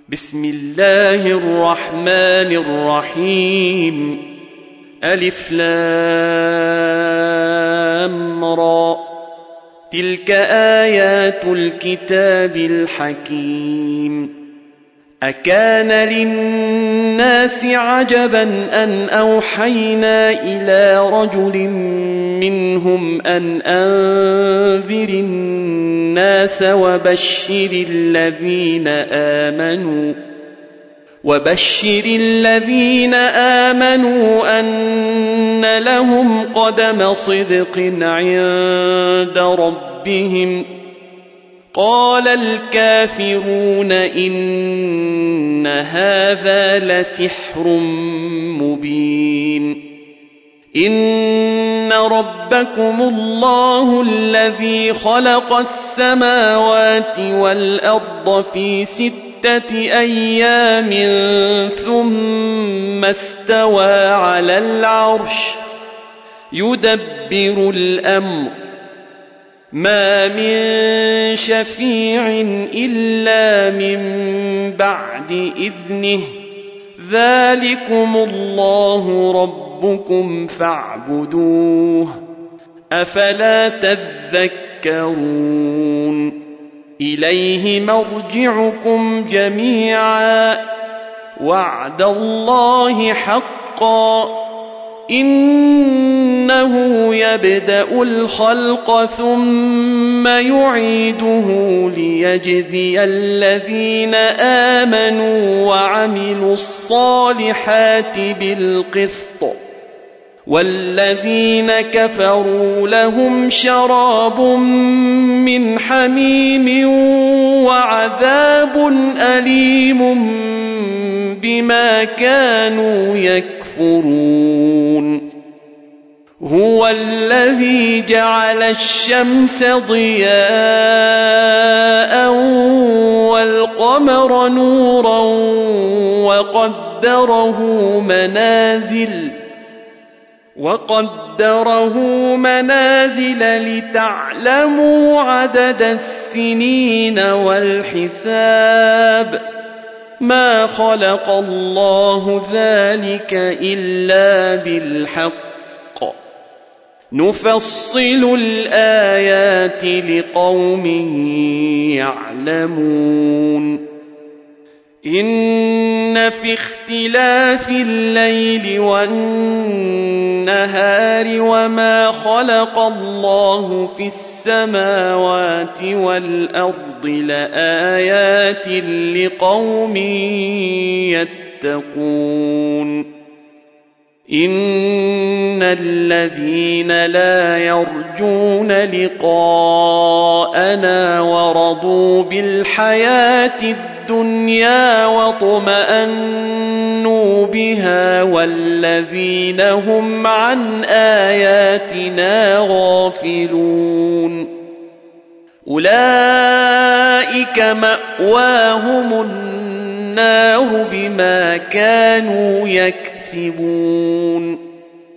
بسم الله الرحمن الرحيم. ألف لام را. تلك آيات الكتاب الحكيم. أكان للناس عجبا أن أوحينا إلى رجل منهم أن أنذر الناس وبشر الذين آمنوا أن لهم قدم صدق عند ربهم. قال الكافرون إن هذا لسحر مبين. إن ربكم الله الذي خلق السماوات والأرض في 6 أيام ثم استوى على العرش يدبر الأمر ما من شفيع إلا من بعد إذنه. ذلكم الله ربكم فاعبدوه أفلا تذكرون. إليه مرجعكم جميعا وعد الله حقا. إنه يبدأ الخلق ثم يعيده ليجزي الذين آمنوا وعملوا الصالحات بالقسط والذين كفروا لهم شراب من حميم وعذاب أليم بما كانوا يكفرون. هو الذي جعل الشمس ضياء والقمر نورا وقدره منازل لتعلموا عدد السنين والحساب. ما خلق الله ذلك إلا بالحق. نفصل الآيات لقوم يعلمون. إن في اختلاف الليل والنهار وما خلق الله في السماوات والأرض لآيات لقوم يتقون. إن الذين لا يرجون لقاءنا ورضوا بالحياة الدنيا واطمأنوا بها والذين هم عن آياتنا غافلون أولئك مأواهم النار بما كانوا يكسبون.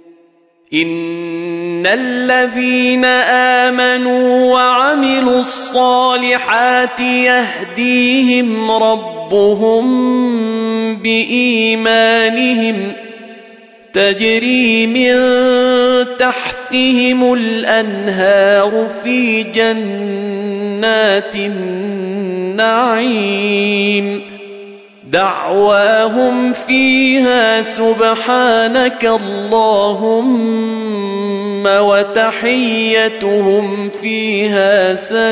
إن الذين آمنوا وعملوا الصالحات يهديهم ربهم بإيمانهم تجري من تحتهم الأنهار في جنات النعيم. دعواهم فيها سبحانك اللهم وتحيتهم فيها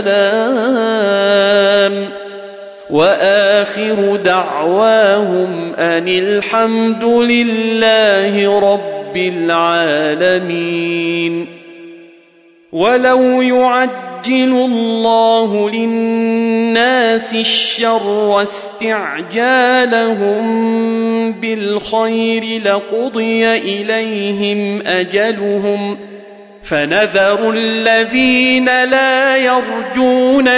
سلام وآخر دعواهم أن الحمد لله رب العالمين. ولو يعجل الله للناس الشر واستعجالهم بالخير لقضي إليهم أجلهم فنذر الذين لا يرجون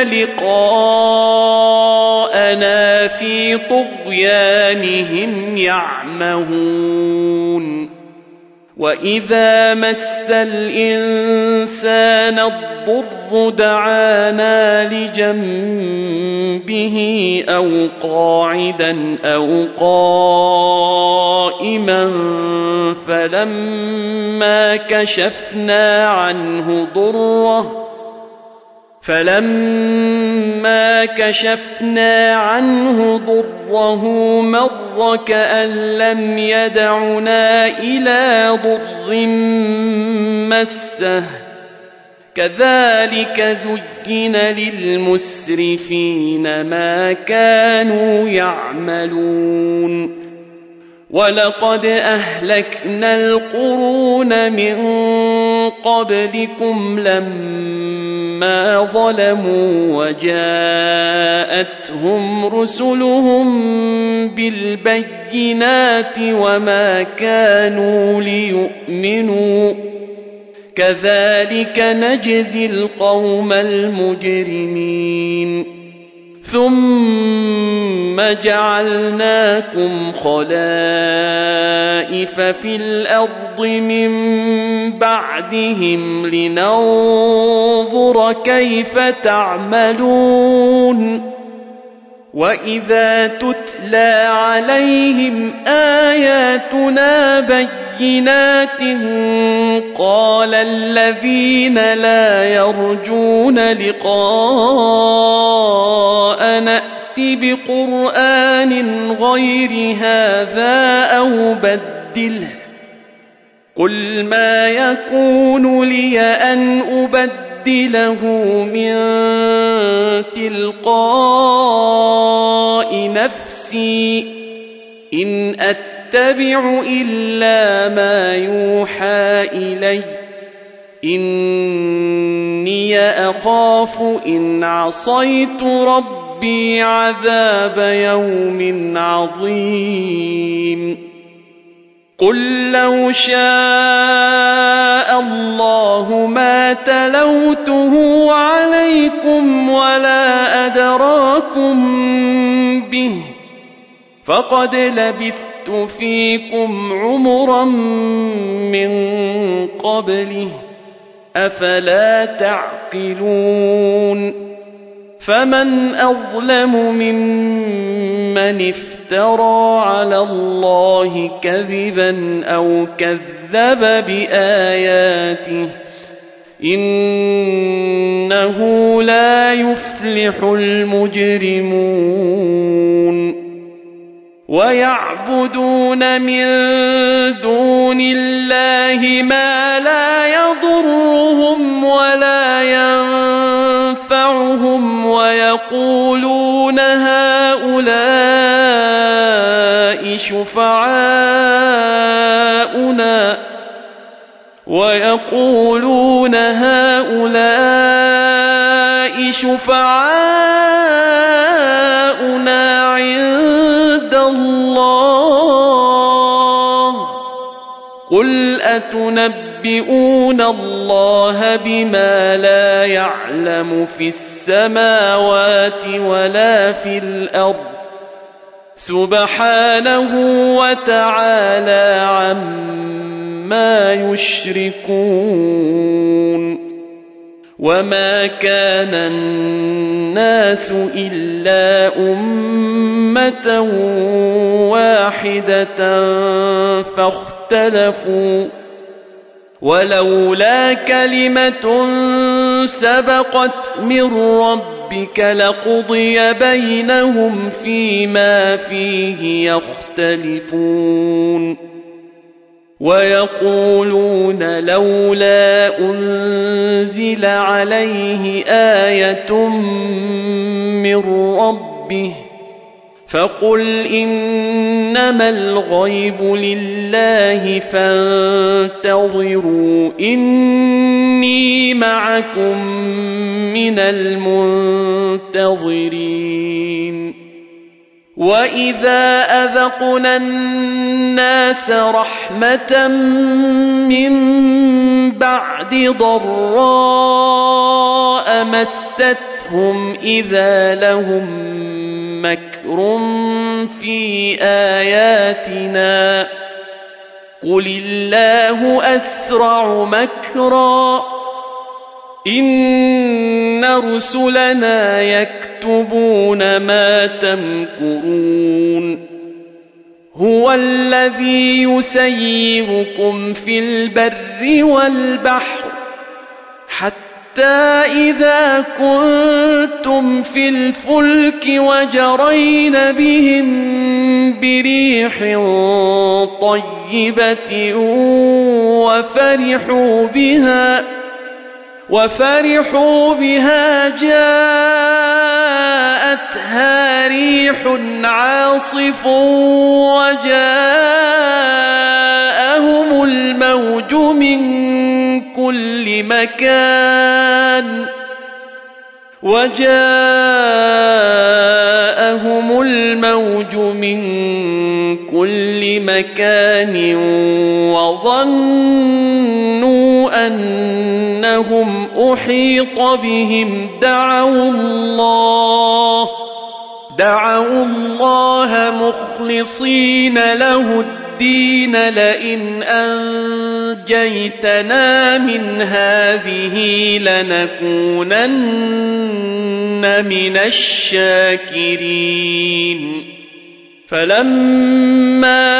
لقاءنا في طغيانهم يعمهون. وإذا مس الإنسان الضر دعانا لجنبه أو قاعدا أو قائما فلما كشفنا عنه ضره مر كأن لم يدعنا إلى ضر مسه كذلك زين للمسرفين ما كانوا يعملون ولقد أهلكنا القرون من قبلكم لما ظلموا وجاءتهم رسلهم بالبينات وما كانوا ليؤمنوا كذلك نجزي القوم المجرمين ثم جعلناكم خلائف في الأرض من بعدهم لننظر كيف تعملون وإذا تتلى عليهم آياتنا بينات قال الذين لا يرجون لقاءنا ائت بقرآن غير هذا أو بدله قل ما يكون لي أن أبدله من تلقاء نفسي إن أتبع إلا ما يوحى إلي إني أخاف إن عصيت ربي عذاب يوم عظيم قل لو شاء الله ما تلوته عليكم ولا أدراكم به فقد لبثت فيكم عمرا من قبله أفلا تعقلون فمن أظلم ممن افترى على الله كذبا أو كذب بآياته إنه لا يفلح المجرمون ويعبدون من دون الله ما لا يضرهم ولا ينفعهم ويقولون هؤلاء شفعاؤنا عند الله قل أتنبئون الله بما لا يعلم في السماوات ولا في الأرض سبحانه وتعالى عما يشركون وما كان الناس إلا أمة واحدة فاختلفوا ولولا كلمة سبقت من ربك لقضي بينهم فيما فيه يختلفون ويقولون لولا أنزل عليه آية من ربه فقل إنما الغيب لله فانتظروا إني معكم من المنتظرين وإذا أذقنا الناس رحمة من بعد ضراء مستهم إذا لهم مكر في آياتنا قل الله أسرع مكرا إن رسلنا يكتبون ما تمكرون هو الذي يسيركم في البر والبحر حتى إذا كنتم في الفلك وجرين بهم بريح طيبة وفرحوا بها جاءتها ريح عاصف وجاءهم الموج من كل مكان وظنوا أنهم أحيط بهم دعوا الله مخلصين له الدين لئن أنجيتنا من هذه لنكونن من الشاكرين فلما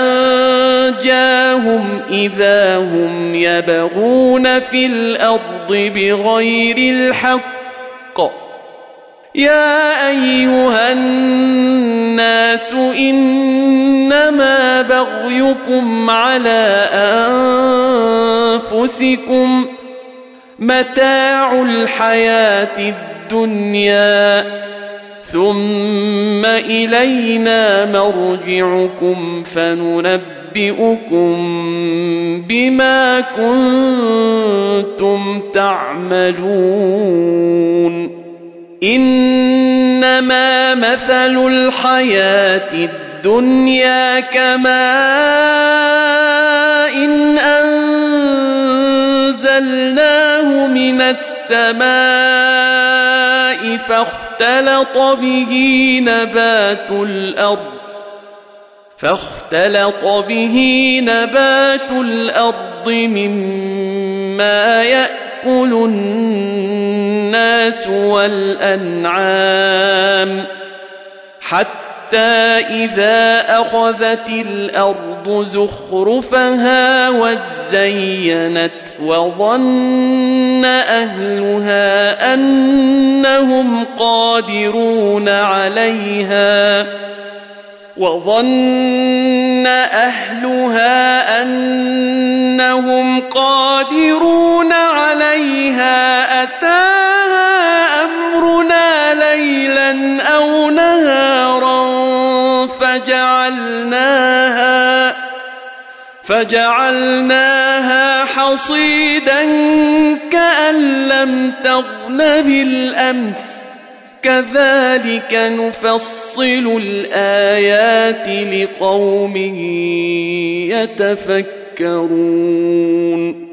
أنجاهم إذا هم يبغون في الأرض بغير الحق يا أيها الناس إنما بغيكم على أنفسكم متاع الحياة الدنيا ثم إلينا مرجعكم فننبئكم بما كنتم تعملون إنما مثل الحياة الدنيا كماء إن أنزلناه من السماء فاختلط به نبات الأرض مما يأكل الناس والأنعام حتى إذا أخذت الأرض زخرفها وزينت وظن أهلها أنهم قادرون عليها أتاها أمرنا ليلا أو نهارا فجعلناها حصيدا كأن لم تغن بالأمس كذلك نفصل الآيات لقوم يتفكرون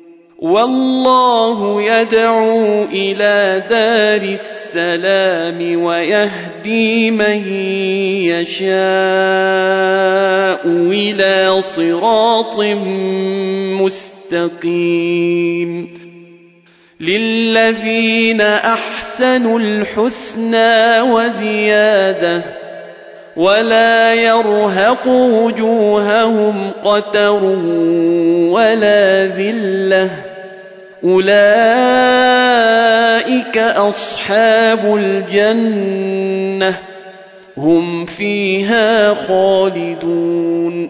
والله يدعو إلى دار السلام ويهدي من يشاء إلى صراط مستقيم للذين أحسنوا الحسنى وزيادة ولا يرهق وجوههم قتر ولا ذلة أولئك أصحاب الجنة هم فيها خالدون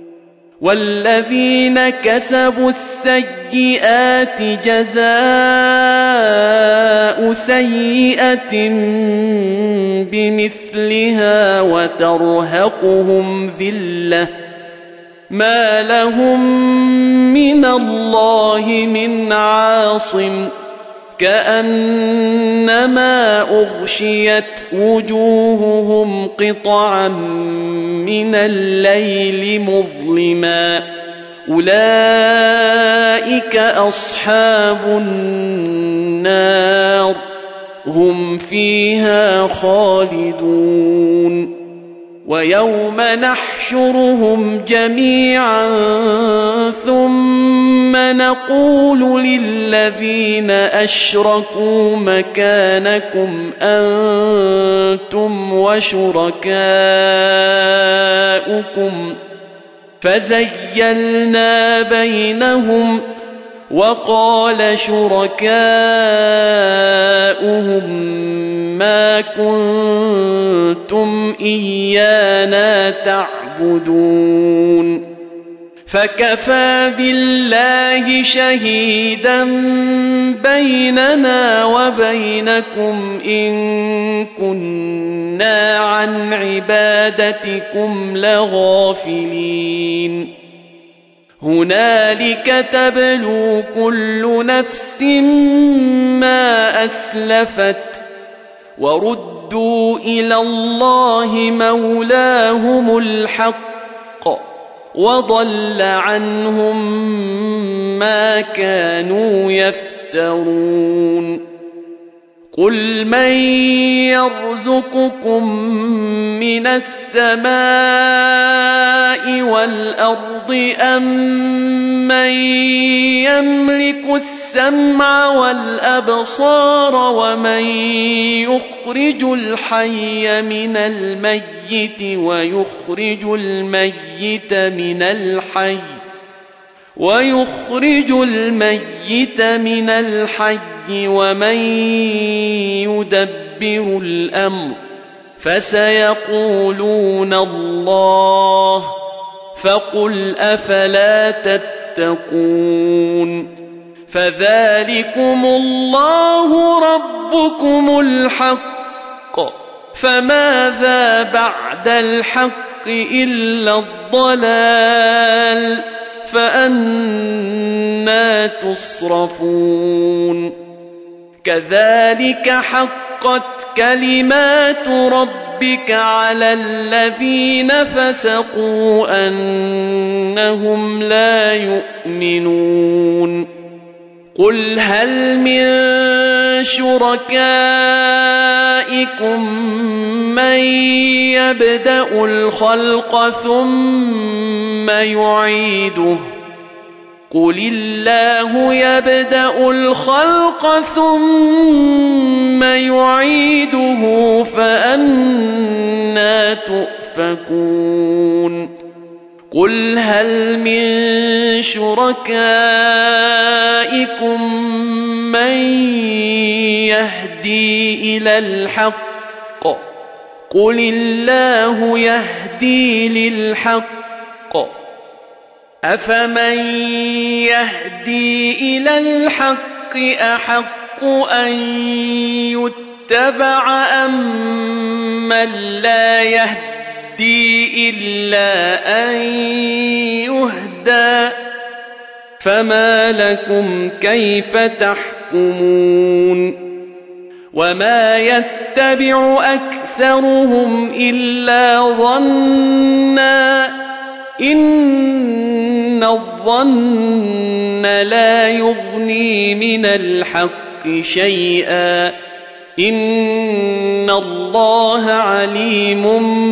والذين كسبوا السيئات جزاء سيئة بمثلها وترهقهم ذلة ما لهم من الله من عاصم كأنما أغشيت وجوههم قطعا من الليل مظلما أولئك أصحاب النار هم فيها خالدون ويوم نحشرهم جميعا ثم نقول للذين أشركوا مكانكم أنتم وشركاؤكم فزيلنا بينهم وقال شركاؤهم ما كنتم إيانا تعبدون فكفى بالله شهيدا بيننا وبينكم إن كنا عن عبادتكم لغافلين هنالك تبلو كل نفس ما أسلفت وردوا إلى الله مولاهم الحق وضل عنهم ما كانوا يفترون قل من يرزقكم من السماء والأرض أم من يملك السمع والأبصار ومن يخرج الحي من الميت ويخرج الميت من الحي ومن يدبر الأمر فسيقولون الله فقل أفلا تتقون فذلكم الله ربكم الحق فماذا بعد الحق إلا الضلال فأنى تصرفون كذلك حقت كلمات ربك على الذين فسقوا أنهم لا يؤمنون قل هل من شركائكم من يبدأ الخلق ثم يعيده قل الله يبدأ الخلق ثم يعيده فأنى تؤفكون قل هل من شركائكم من يهدي إلى الحق قل الله يهدي للحق أفمن يهدي إلى الحق أحق أن يتبع أم من لا يهدي إلا أن يهدى فما لكم كيف تحكمون وما يتبع أكثرهم إلا ظنا إن الظن لا يغني من الحق شيئا إن الله عليم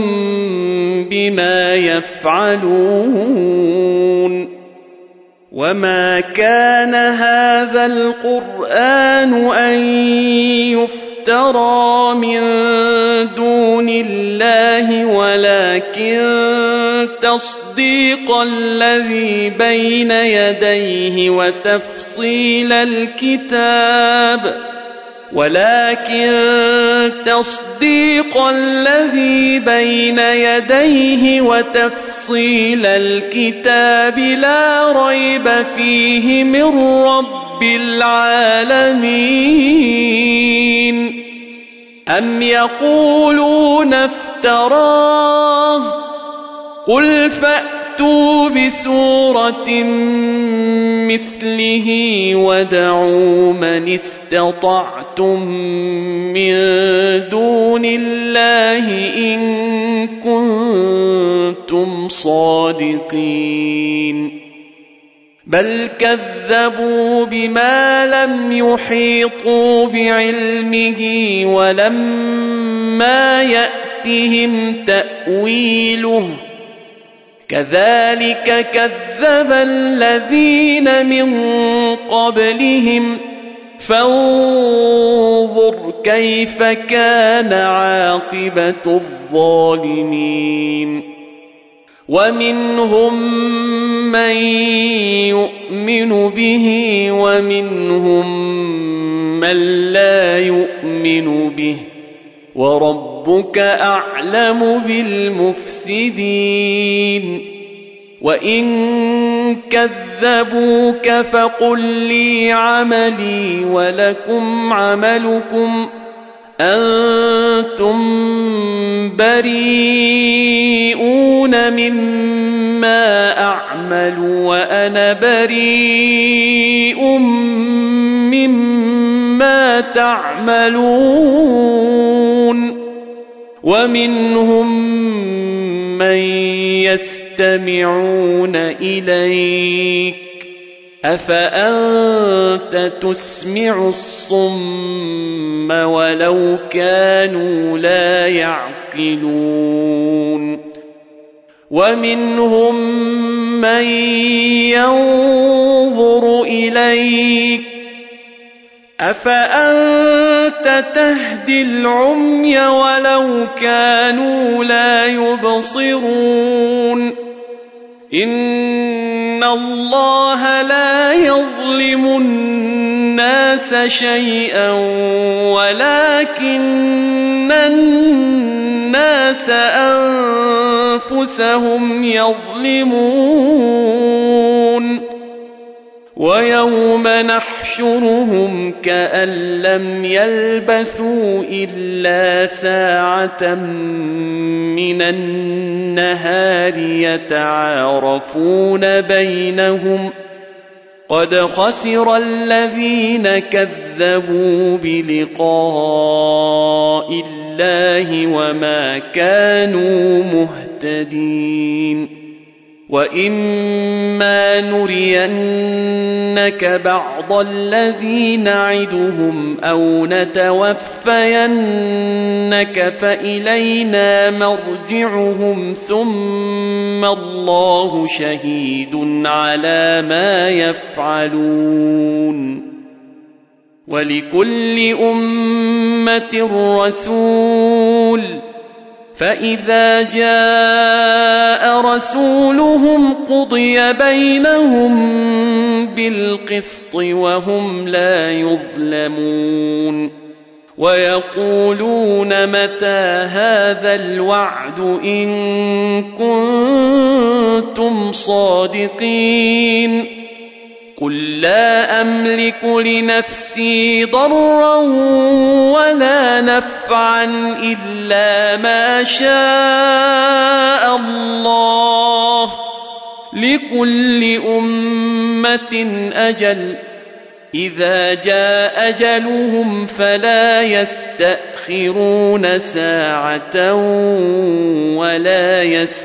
بما يفعلون وما كان هذا القرآن أن يفترى من دون الله ولكن تصديق الذي بين يديه وتفصيل الكتاب لا ريب فيه من رب العالمين أم يقولون افتراه قل فأتوا بسورة مثله وادعوا من استطعتم من دون الله إن كنتم صادقين بل كذبوا بما لم يحيطوا بعلمه ولما يأتهم يأتهم تأويله كذلك كذب الذين من قبلهم فانظر كيف كان عاقبة الظالمين ومنهم من يؤمن به ومنهم من لا يؤمن به وربك أعلم بالمفسدين وإن كذبوك فقل لي عملي ولكم عملكم أنتم بريئون مما أعمل وأنا بريء مما تعملون ومنهم من يستمعون إليك أفأنت تسمع الصم ولو كانوا لا يعقلون ومنهم من ينظر إليك أفأنت تهدي العمي ولو كانوا لا يبصرون إن الله لا يظلم الناس شيئا ولكن الناس أنفسهم يظلمون ويوم نحشرهم كأن لم يلبثوا إلا ساعة من النهار يتعارفون بينهم قد خسر الذين كذبوا بلقاء الله وما كانوا مهتدين وإما نرينك بعض الذي نعدهم أو نتوفينك فإلينا مرجعهم ثم الله شهيد على ما يفعلون ولكل أمة رسول فإذا جاء رسولهم قضي بينهم بالقسط وهم لا يظلمون ويقولون متى هذا الوعد إن كنتم صادقين قل لا أملك لنفسي ضرا ولا نفعا إلا ما شاء الله لكل أمة أجل إذا جاء أجلهم فلا يستأخرون ساعة ولا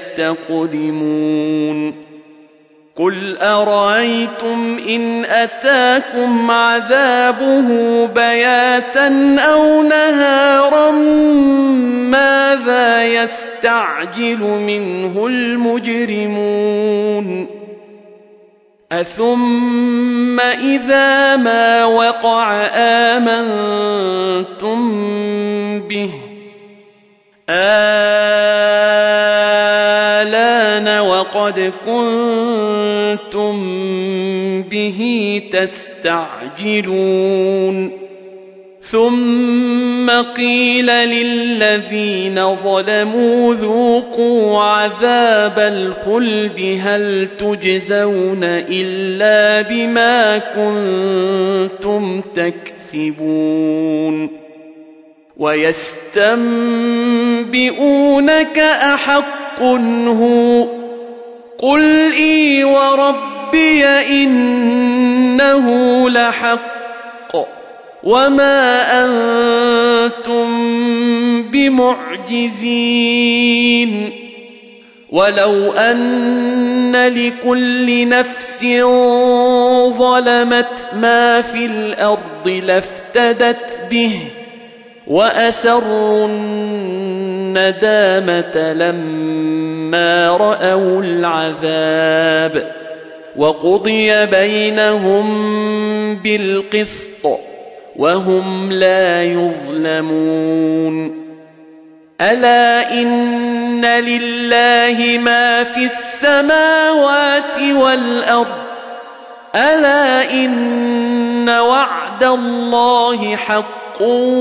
يستقدمون قل أرأيتم إن أتاكم عذابه بياتا أو نهارا ماذا يستعجل منه المجرمون أثم إذا ما وقع آمنتم به آلان وقد كنتم به تستعجلون ثم قيل للذين ظلموا ذوقوا عذاب الخلد هل تجزون إلا بما كنتم تكسبون ويستنبئونك أحق هو قل إي وربي إنه لحق وما أنتم بمعجزين ولو أن لكل نفس ظلمت ما في الأرض لافتدت به وأسروا الندامة لما رأوا العذاب وقضي بينهم بالقسط وهم لا يظلمون ألا إن لله ما في السماوات والأرض ألا إن وعد الله حق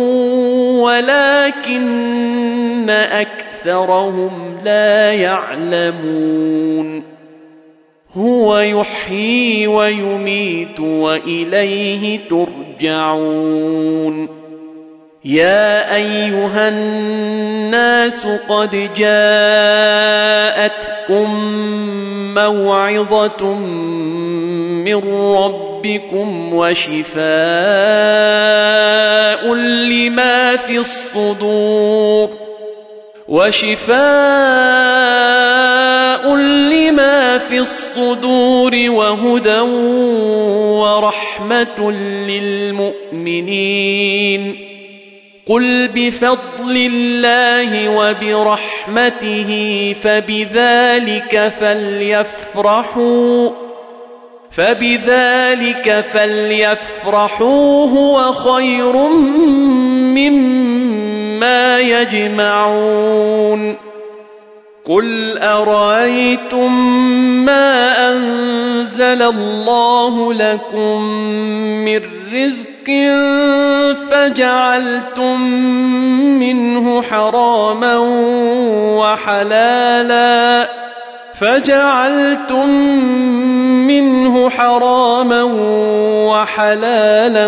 ولكن أكثرهم لا يعلمون هو يحيي ويميت وإليه ترجعون يا أيها الناس قد جاءتكم موعظة من ربكم وشفاء لما في الصدور وهدى ورحمة للمؤمنين قل بفضل الله وبرحمته فبذلك فليفرحوا هو خير مما يجمعون قل أرأيتم ما أنزل الله لكم من رزق فجعلتم منه حراما وحلالا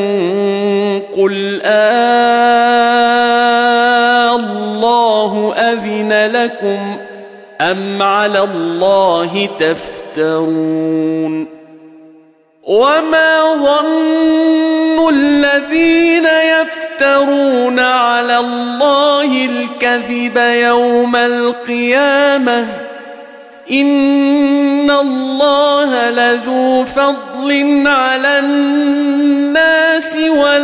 قل الله أذن لكم أم على الله تفترون وما ظن الذين يفترون على الله الكذب يوم القيامة إن الله لذو فضل على الناس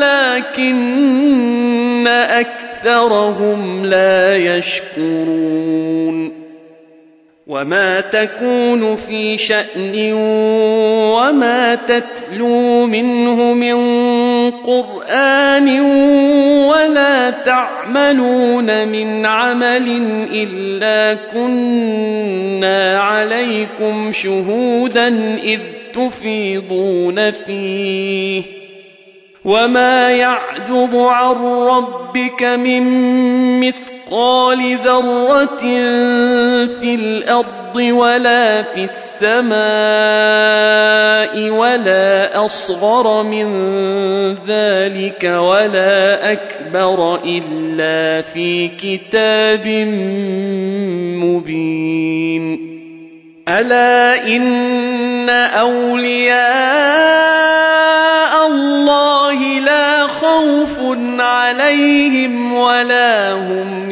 ولكن أكثرهم لا يشكرون وما تكون في شأن وما تتلو منه من قرآن ولا تعملون من عمل إلا كنا عليكم شهودا إذ تفيضون فيه وما يعزب عن ربك من مثقال ذرة في الأرض ولا في السماء ولا أصغر من ذلك ولا أكبر إلا في كتاب مبين ألا إن أولياء الله لا خوف عليهم ولا هم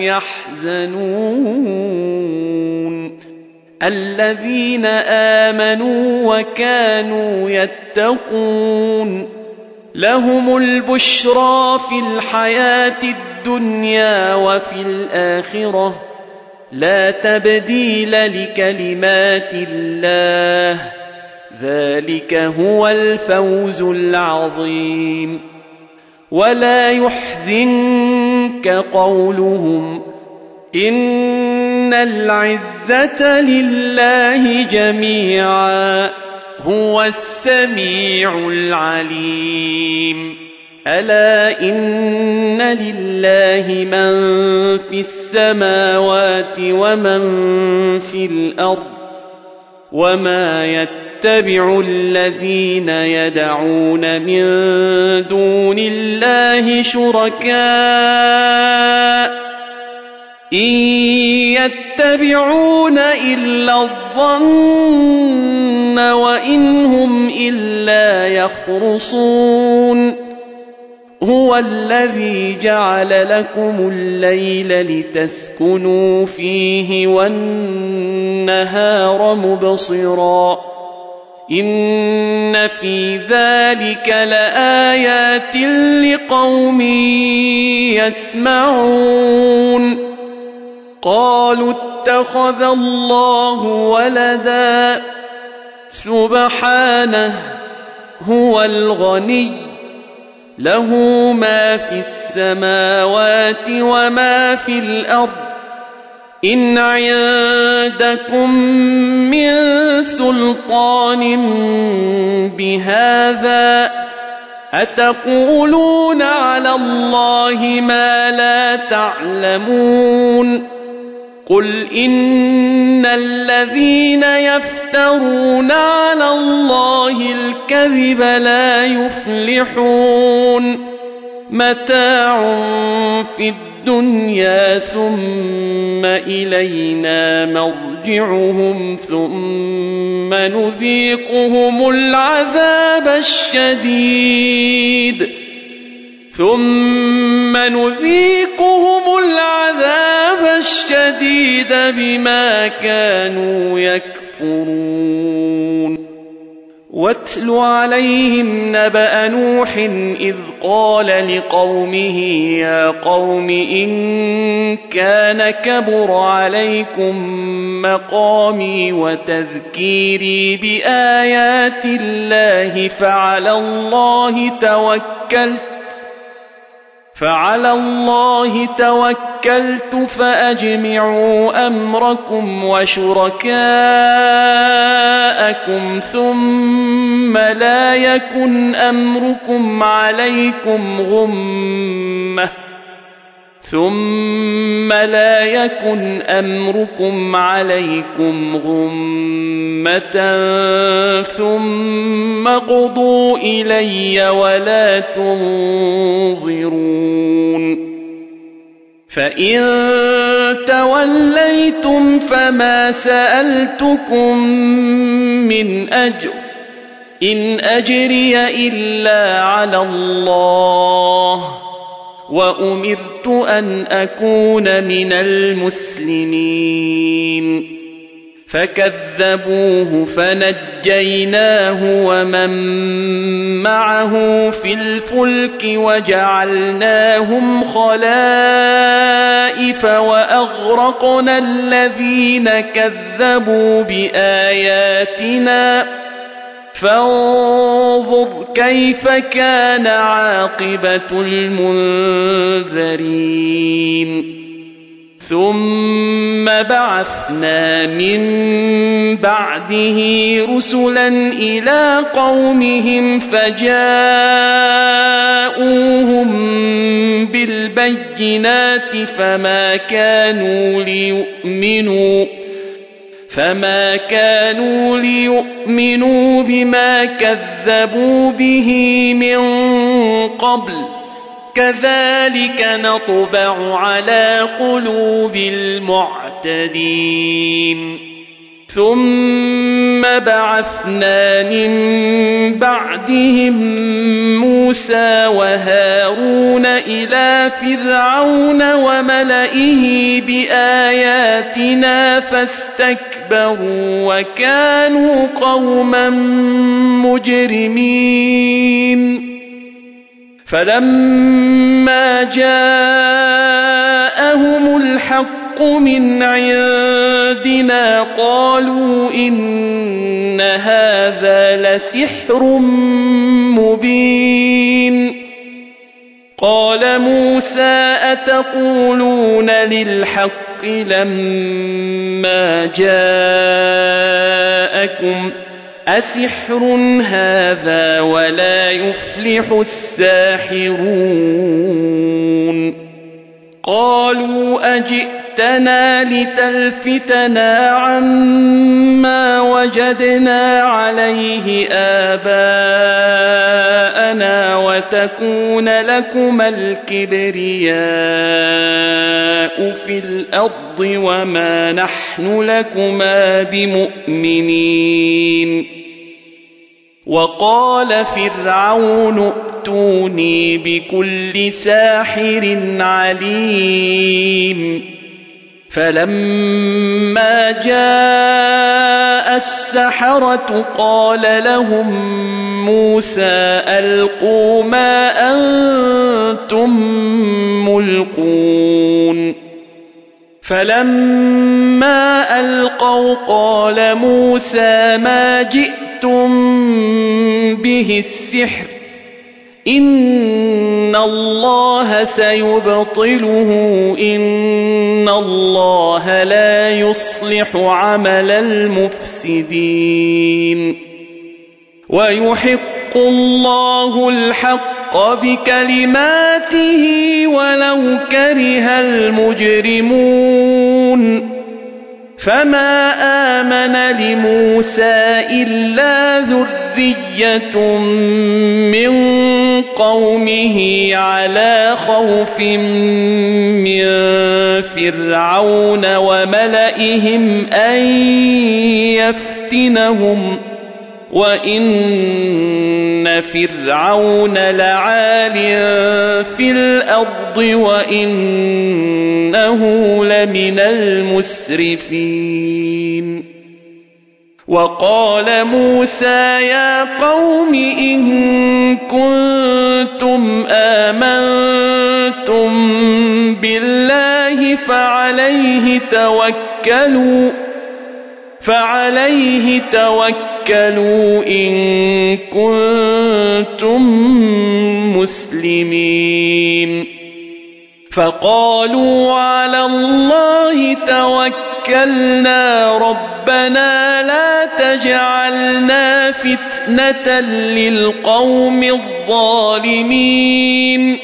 يحزنون الذين آمنوا وكانوا يتقون لهم البشرى في الحياة الدنيا وفي الآخرة لا تبديل لكلمات الله ذلك هو الفوز العظيم ولا يحزنك قولهم إن العزة لله جميعا هو السميع العليم ألا إن لله من في السماوات ومن في الأرض وما يتبع الذين يدعون من دون الله شركاء إن يتبعون إلا الظن وإن هم إلا يخرصون هو الذي جعل لكم الليل لتسكنوا فيه والنهار مبصرا إن في ذلك لآيات لقوم يسمعون قالوا اتخذ الله ولدا سبحانه هو الغني له ما في السماوات وما في الأرض إن عندكم من سلطان بهذا أتقولون على الله ما لا تعلمون قل إن الذين يفترون على الله الكذب لا يفلحون متاع في الدنيا ثم إلينا مرجعهم ثم نذيقهم العذاب الشديد بما كانوا يكفرون واتل عليهم نبأ نوح إذ قال لقومه يا قوم إن كان كبر عليكم مقامي وتذكيري بآيات الله فعلى الله توكلت فأجمعوا أمركم وشركاءكم ثم لا يكن أمركم عليكم غمة ثم قضوا إلي ولا تنظرون فإن توليتم فما سألتكم من أجر إن أجري إلا على الله وأمرت أن أكون من المسلمين فكذبوه فنجيناه ومن معه في الفلك وجعلناهم خلائف وأغرقنا الذين كذبوا بآياتنا فانظر كيف كان عاقبة المنذرين ثم بعثنا من بعده رسلا إلى قومهم فجاءوهم بالبينات فما كانوا ليؤمنوا بما كذبوا به من قبل كذلك نطبع على قلوب المعتدين ثم بعثنا من بعدهم موسى وهارون إلى فرعون وملئه بآياتنا فاستكبروا وكانوا قوما مجرمين فلما جاءهم الحق من عندنا قالوا إن هذا لسحر مبين قال موسى أتقولون للحق لما جاءكم أسحر هذا ولا يفلح الساحرون قالوا أجئتنا لتلفتنا عما وجدنا عليه آباءنا وتكون لكما الكبرياء في الأرض وما نحن لكما بمؤمنين وقال فرعون ائتوني بكل ساحر عليم فلما جاء السحرة قال لهم موسى ألقوا ما أنتم ملقون فلما ألقوا قال موسى ما جئتم به السحر إن الله سيبطله إن الله لا يصلح عمل المفسدين ويحق الله الحق بكلماته ولو كره المجرمون فما آمن لموسى إلا ذرية من قومه على خوف من فرعون وملئهم أن يفتنهم وإن فرعون لعال في الأرض وإنه لمن المسرفين وقال موسى يا قوم إن كنتم آمنتم بالله فعليه توكلوا إن كنتم مسلمين فقالوا على الله توكلنا ربنا لا تجعلنا فتنة للقوم الظالمين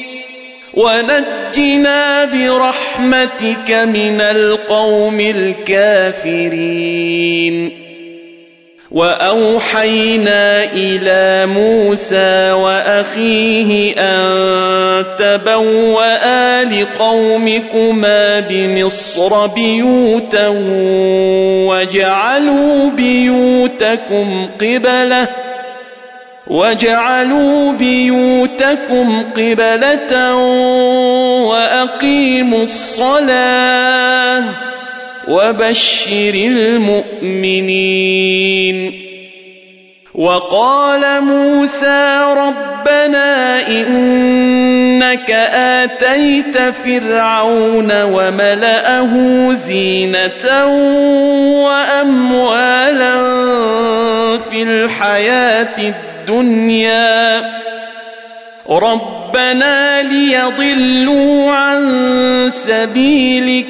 ونجنا برحمتك من القوم الكافرين وأوحينا إلى موسى وأخيه أن تبوأ لقومكما بمصر بيوتا وجعلوا بيوتكم قبلة وأقيموا الصلاة وبشر المؤمنين وقال موسى ربنا إنك آتيت فرعون وملأه زينة وأموالا في الحياة الدنيا ربنا ليضلوا عن سبيلك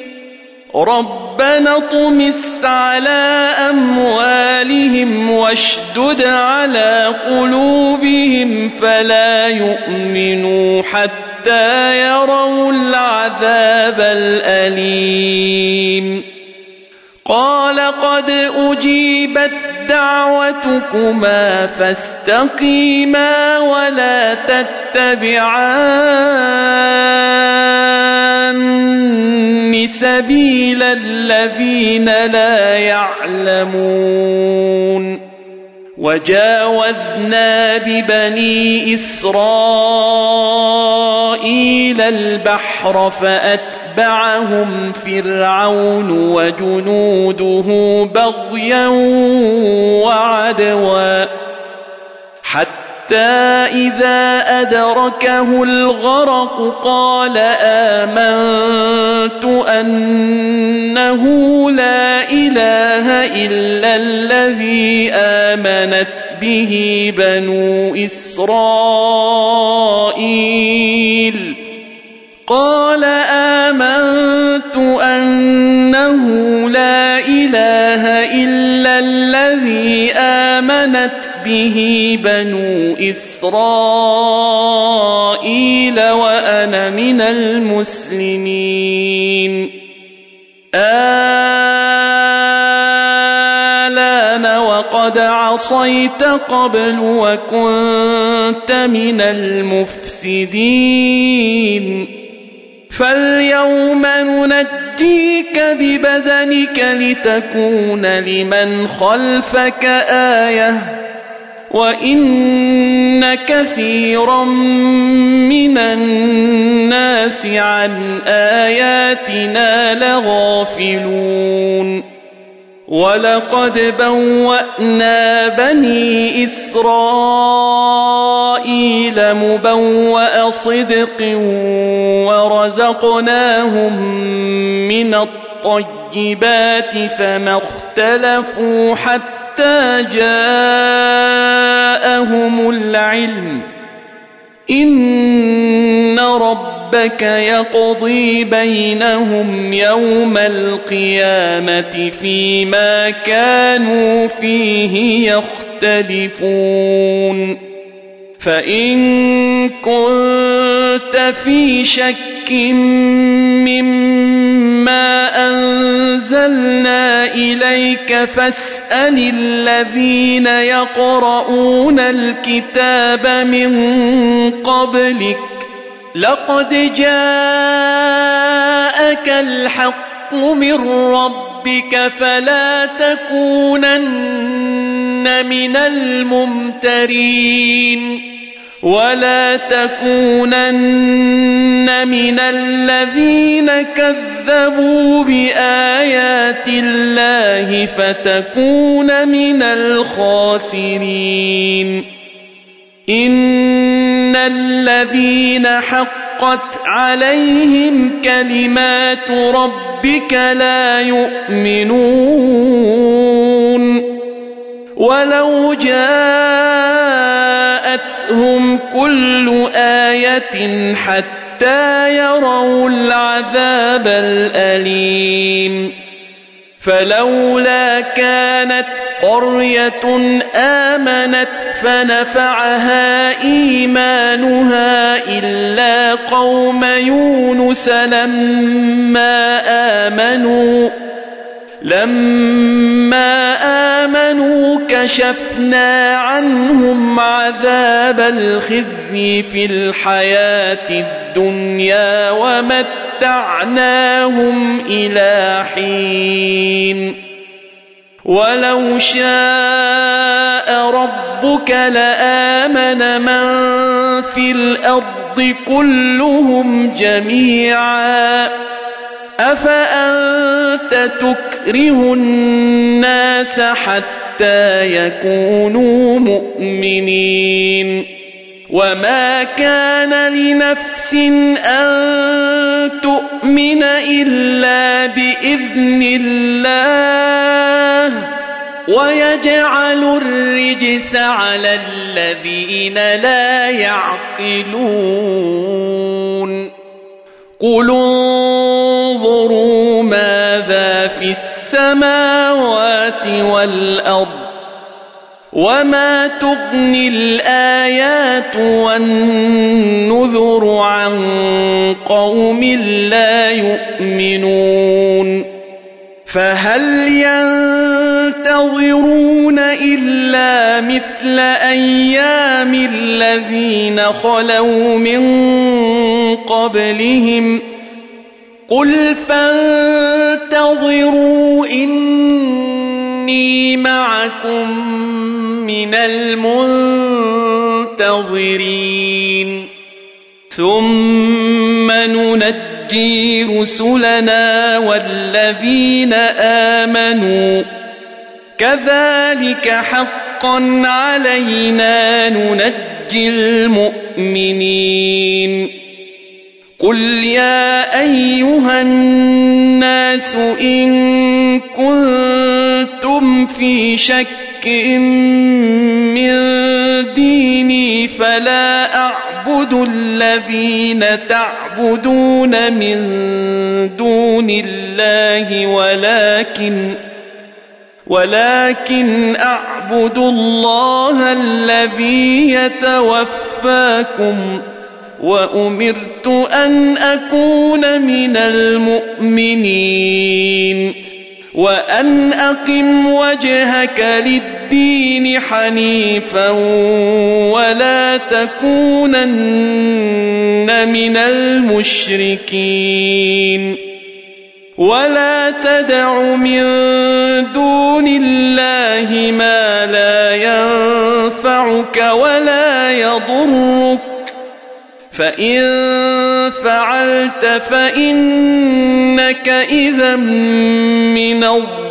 ربنا اطمس على أموالهم واشدد على قلوبهم فلا يؤمنوا حتى يروا العذاب الأليم قال قد أجيبت دعوتكما فاستقيما ولا تتبعان سبيل الذين لا يعلمون وجاوزنا ببني إسرائيل البحر فأتبعهم فرعون وجنوده بغيا وعدوا حتى إذا أدركه الغرق قال آمنت أنه لا إله إلا الذي آمنت به بنو إسرائيل قال آمنت أنه لا إله إلا الذي آمنت به بنو إسرائيل وأنا من المسلمين الآن وقد عصيت قبل وكنت من المفسدين فاليوم ننجيك ببدنك لتكون لمن خلفك آية وإن كثيرا من الناس عن آياتنا لغافلون ولقد بوأنا بني إسرائيل مبوأ صدق ورزقناهم من الطيبات فما اختلفوا حتى جاءهم العلم إن ربك يقضي بينهم يوم القيامة فيما كانوا فيه يختلفون فإن كنت في شك مما أنزلنا إليك فاسأل الذين يقرؤون الكتاب من قبلك لقد جاءك الحق من ربك فلا تكونن من الممترين ولا تكونن من الذين كذبوا بآيات الله فتكون من الخاسرين إن الذين حقت عليهم كلمات ربك لا يؤمنون ولو جاءتهم كل آية حتى يروا العذاب الأليم فلولا كانت قرية آمنت فنفعها إيمانها إلا قوم يونس لما آمنوا كشفنا عنهم عذاب الخزي في الحياة الدنيا ومتعناهم إلى حين ولو شاء ربك لآمن من في الأرض كلهم جميعا أفأنت تكره الناس حتى يكونوا مؤمنين وما كان لنفس أن تؤمن إلا بإذن الله ويجعل الرجس على الذين لا يعقلون قل انظروا ماذا في السماوات والأرض وما تغني الآيات والنذر عن قوم لا يؤمنون فهل ينتظرون إلا مثل أيام الذين خلوا من قبلهم قل فانتظروا إني معكم من المنتظرين ثم ننجي رسلنا والذين آمنوا كذلك حقا علينا ننجي المؤمنين قل يا أيها الناس إن كنتم في شك من ديني فلا أعبد الذين تعبدون من دون الله ولكن أعبد الله الذي يتوفاكم وأمرت أن أكون من المؤمنين وأن أقم وجهك للدين حنيفا ولا تكونن من المشركين ولا تدع من دون الله ما لا ينفعك ولا يضرك فإن فعلت فإنك إذا من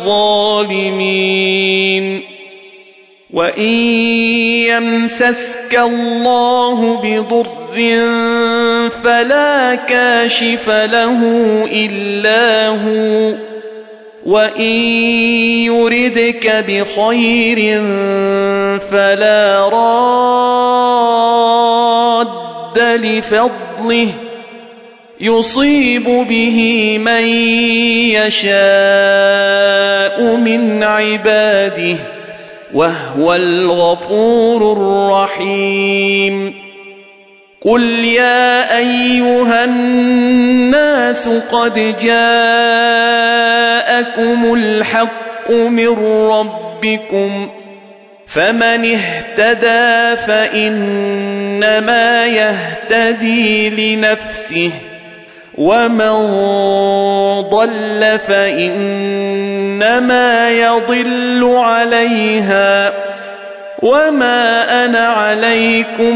الظالمين وإن يمسسك الله بضر فلا كاشف له إلا هو وإن يردك بخير فلا راد لفضله يصيب به من يشاء من عباده وهو الغفور الرحيم قل يا أيها الناس قد جاءكم الحق من ربكم فمن اهتدى فإنما يهتدي لنفسه ومن ضل فإنما يضل عليها وما أنا عليكم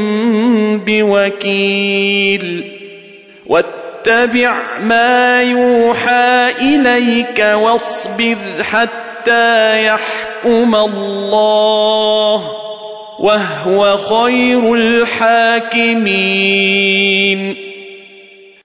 بوكيل واتبع ما يوحى إليك واصبر حتى يحكم الله وهو خير الحاكمين